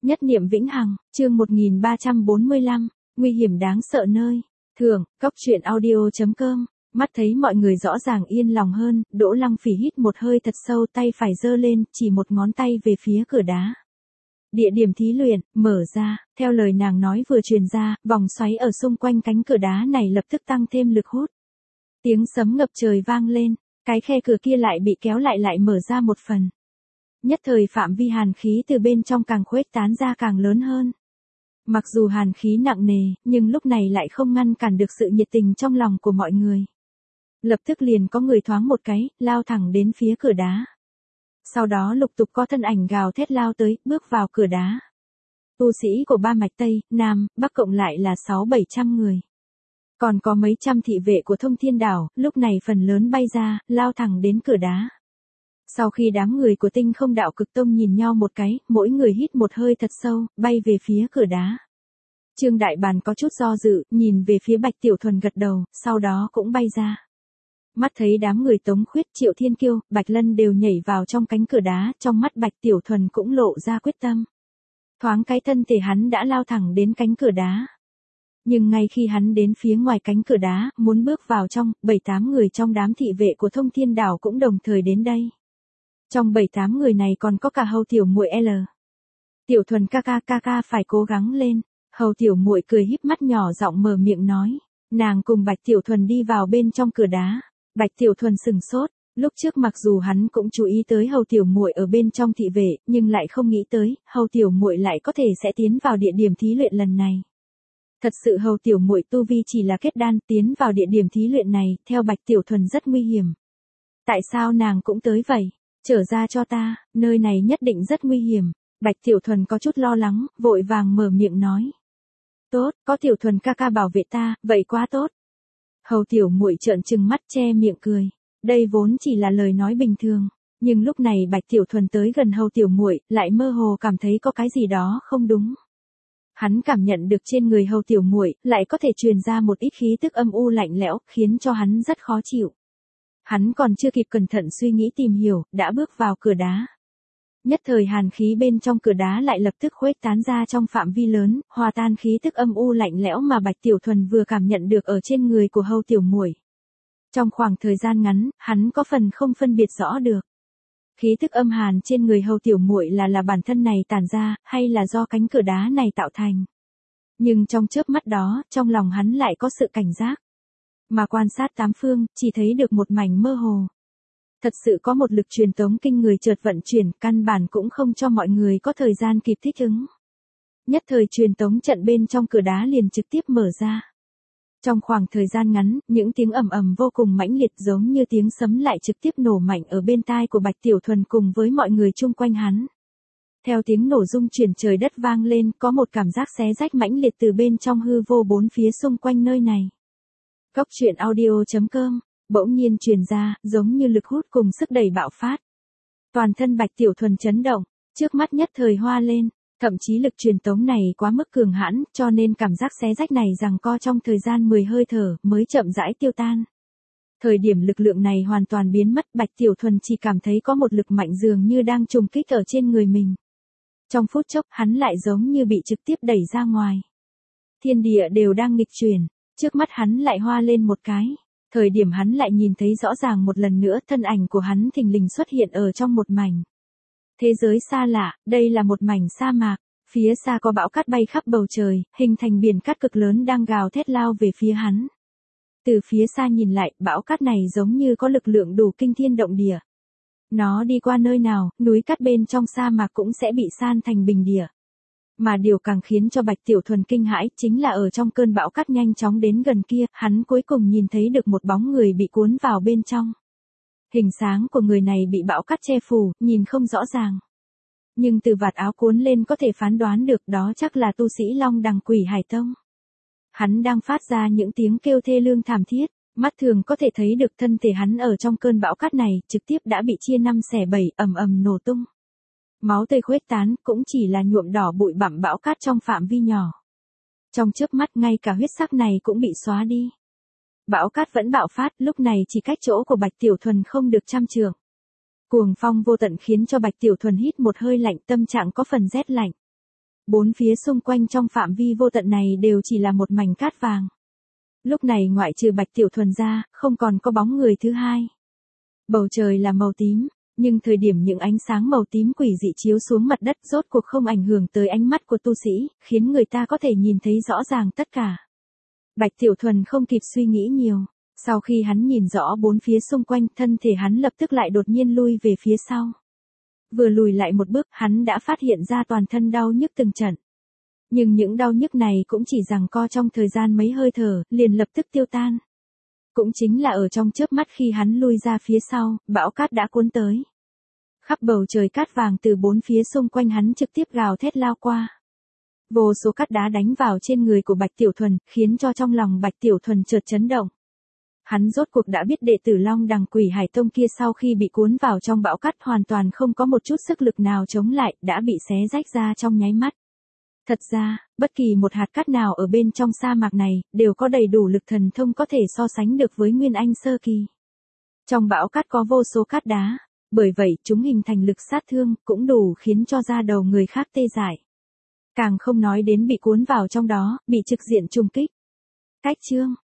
Nhất niệm vĩnh hằng, chương 1345, nguy hiểm đáng sợ nơi. Thường, Cóc truyện audio.com. Mắt thấy mọi người rõ ràng yên lòng hơn, Đỗ Lăng Phỉ hít một hơi thật sâu, tay phải giơ lên, chỉ một ngón tay về phía cửa đá. Địa điểm thí luyện, mở ra, theo lời nàng nói vừa truyền ra, vòng xoáy ở xung quanh cánh cửa đá này lập tức tăng thêm lực hút. Tiếng sấm ngập trời vang lên, cái khe cửa kia lại bị kéo lại mở ra một phần. Nhất thời phạm vi hàn khí từ bên trong càng khuếch tán ra càng lớn hơn. Mặc dù hàn khí nặng nề, nhưng lúc này lại không ngăn cản được sự nhiệt tình trong lòng của mọi người. Lập tức liền có người thoáng một cái, lao thẳng đến phía cửa đá. Sau đó lục tục có thân ảnh gào thét lao tới, bước vào cửa đá. Tu sĩ của ba mạch Tây, Nam, Bắc cộng lại là 600-700 người. Còn có mấy trăm thị vệ của Thông Thiên Đảo, lúc này phần lớn bay ra, lao thẳng đến cửa đá. Sau khi đám người của Tinh Không Đạo Cực Tông nhìn nhau một cái, mỗi người hít một hơi thật sâu, bay về phía cửa đá. Trương Đại Bàn có chút do dự, nhìn về phía Bạch Tiểu Thuần gật đầu, sau đó cũng bay ra. Mắt thấy đám người Tống Khuyết, Triệu Thiên Kiêu, Bạch Lân đều nhảy vào trong cánh cửa đá, trong mắt Bạch Tiểu Thuần cũng lộ ra quyết tâm. Thoáng cái thân thể hắn đã lao thẳng đến cánh cửa đá. Nhưng ngay khi hắn đến phía ngoài cánh cửa đá, muốn bước vào trong, 7-8 người trong đám thị vệ của Thông Thiên Đảo cũng đồng thời đến đây. Trong 7-8 người này còn có cả Hầu Tiểu Muội L. Tiểu Thuần ca phải cố gắng lên. Hầu Tiểu Muội cười híp mắt nhỏ giọng mở miệng nói. Nàng cùng Bạch Tiểu Thuần đi vào bên trong cửa đá. Bạch Tiểu Thuần sừng sốt. Lúc trước mặc dù hắn cũng chú ý tới Hầu Tiểu Muội ở bên trong thị vệ, nhưng lại không nghĩ tới, Hầu Tiểu Muội lại có thể sẽ tiến vào địa điểm thí luyện lần này. Thật sự Hầu Tiểu Muội tu vi chỉ là kết đan, tiến vào địa điểm thí luyện này, theo Bạch Tiểu Thuần rất nguy hiểm. Tại sao nàng cũng tới vậy? Trở ra cho ta, nơi này nhất định rất nguy hiểm. Bạch Tiểu Thuần có chút lo lắng, vội vàng mở miệng nói. Tốt, có Tiểu Thuần ca bảo vệ ta, vậy quá tốt. Hầu Tiểu Muội trợn trừng mắt che miệng cười. Đây vốn chỉ là lời nói bình thường, nhưng lúc này Bạch Tiểu Thuần tới gần Hầu Tiểu Muội, lại mơ hồ cảm thấy có cái gì đó không đúng. Hắn cảm nhận được trên người Hầu Tiểu Muội lại có thể truyền ra một ít khí tức âm u lạnh lẽo, khiến cho hắn rất khó chịu. Hắn còn chưa kịp cẩn thận suy nghĩ tìm hiểu, đã bước vào cửa đá. Nhất thời hàn khí bên trong cửa đá lại lập tức khuếch tán ra trong phạm vi lớn, hòa tan khí tức âm u lạnh lẽo mà Bạch Tiểu Thuần vừa cảm nhận được ở trên người của Hầu Tiểu Muội. Trong khoảng thời gian ngắn, hắn có phần không phân biệt rõ được. Khí tức âm hàn trên người Hầu Tiểu Muội là bản thân này tản ra, hay là do cánh cửa đá này tạo thành. Nhưng trong chớp mắt đó, trong lòng hắn lại có sự cảnh giác. Mà quan sát tám phương, chỉ thấy được một mảnh mơ hồ. Thật sự có một lực truyền tống kinh người chợt vận chuyển, căn bản cũng không cho mọi người có thời gian kịp thích ứng. Nhất thời truyền tống trận bên trong cửa đá liền trực tiếp mở ra. Trong khoảng thời gian ngắn, những tiếng ầm ầm vô cùng mãnh liệt giống như tiếng sấm lại trực tiếp nổ mạnh ở bên tai của Bạch Tiểu Thuần cùng với mọi người chung quanh hắn. Theo tiếng nổ rung chuyển trời đất vang lên, có một cảm giác xé rách mãnh liệt từ bên trong hư vô bốn phía xung quanh nơi này. Cóc truyện audio.com, bỗng nhiên truyền ra, giống như lực hút cùng sức đẩy bạo phát. Toàn thân Bạch Tiểu Thuần chấn động, trước mắt nhất thời hoa lên, thậm chí lực truyền tống này quá mức cường hãn, cho nên cảm giác xé rách này giằng co trong thời gian 10 hơi thở, mới chậm rãi tiêu tan. Thời điểm lực lượng này hoàn toàn biến mất, Bạch Tiểu Thuần chỉ cảm thấy có một lực mạnh dường như đang trùng kích ở trên người mình. Trong phút chốc, hắn lại giống như bị trực tiếp đẩy ra ngoài. Thiên địa đều đang nghịch chuyển, trước mắt hắn lại hoa lên một cái. Thời điểm hắn lại nhìn thấy rõ ràng một lần nữa, thân ảnh của hắn thình lình xuất hiện ở trong một mảnh. Thế giới xa lạ, đây là một mảnh sa mạc, phía xa có bão cát bay khắp bầu trời, hình thành biển cát cực lớn đang gào thét lao về phía hắn. Từ phía xa nhìn lại, bão cát này giống như có lực lượng đủ kinh thiên động địa. Nó đi qua nơi nào, núi cát bên trong sa mạc cũng sẽ bị san thành bình địa. Mà điều càng khiến cho Bạch Tiểu Thuần kinh hãi chính là ở trong cơn bão cát nhanh chóng đến gần kia, hắn cuối cùng nhìn thấy được một bóng người bị cuốn vào bên trong. Hình sáng của người này bị bão cát che phủ, nhìn không rõ ràng. Nhưng từ vạt áo cuốn lên có thể phán đoán được đó chắc là tu sĩ Long Đằng Quỷ Hải Tông. Hắn đang phát ra những tiếng kêu thê lương thảm thiết, mắt thường có thể thấy được thân thể hắn ở trong cơn bão cát này trực tiếp đã bị chia 5/7, ầm ầm nổ tung. Máu tươi khuếch tán, cũng chỉ là nhuộm đỏ bụi bặm bão cát trong phạm vi nhỏ. Trong chớp mắt ngay cả huyết sắc này cũng bị xóa đi. Bão cát vẫn bạo phát, lúc này chỉ cách chỗ của Bạch Tiểu Thuần không được 100 trượng. Cuồng phong vô tận khiến cho Bạch Tiểu Thuần hít một hơi lạnh, tâm trạng có phần rét lạnh. Bốn phía xung quanh trong phạm vi vô tận này đều chỉ là một mảnh cát vàng. Lúc này ngoại trừ Bạch Tiểu Thuần ra, không còn có bóng người thứ hai. Bầu trời là màu tím, nhưng thời điểm những ánh sáng màu tím quỷ dị chiếu xuống mặt đất rốt cuộc không ảnh hưởng tới ánh mắt của tu sĩ, khiến người ta có thể nhìn thấy rõ ràng tất cả. Bạch Tiểu Thuần không kịp suy nghĩ nhiều. Sau khi hắn nhìn rõ bốn phía xung quanh, thân thể hắn lập tức lại đột nhiên lui về phía sau. Vừa lùi lại một bước, hắn đã phát hiện ra toàn thân đau nhức từng trận. Nhưng những đau nhức này cũng chỉ giằng co trong thời gian mấy hơi thở, liền lập tức tiêu tan. Cũng chính là ở trong chớp mắt khi hắn lui ra phía sau, bão cát đã cuốn tới. Khắp bầu trời cát vàng từ bốn phía xung quanh hắn trực tiếp gào thét lao qua. Vô số cát đá đánh vào trên người của Bạch Tiểu Thuần, khiến cho trong lòng Bạch Tiểu Thuần chợt chấn động. Hắn rốt cuộc đã biết đệ tử Long Đằng Quỷ Hải Tông kia sau khi bị cuốn vào trong bão cát hoàn toàn không có một chút sức lực nào chống lại, đã bị xé rách ra trong nháy mắt. Thật ra, bất kỳ một hạt cát nào ở bên trong sa mạc này, đều có đầy đủ lực thần thông có thể so sánh được với Nguyên Anh sơ kỳ. Trong bão cát có vô số cát đá, bởi vậy chúng hình thành lực sát thương, cũng đủ khiến cho da đầu người khác tê dại. Càng không nói đến bị cuốn vào trong đó, bị trực diện trùng kích. Cách chương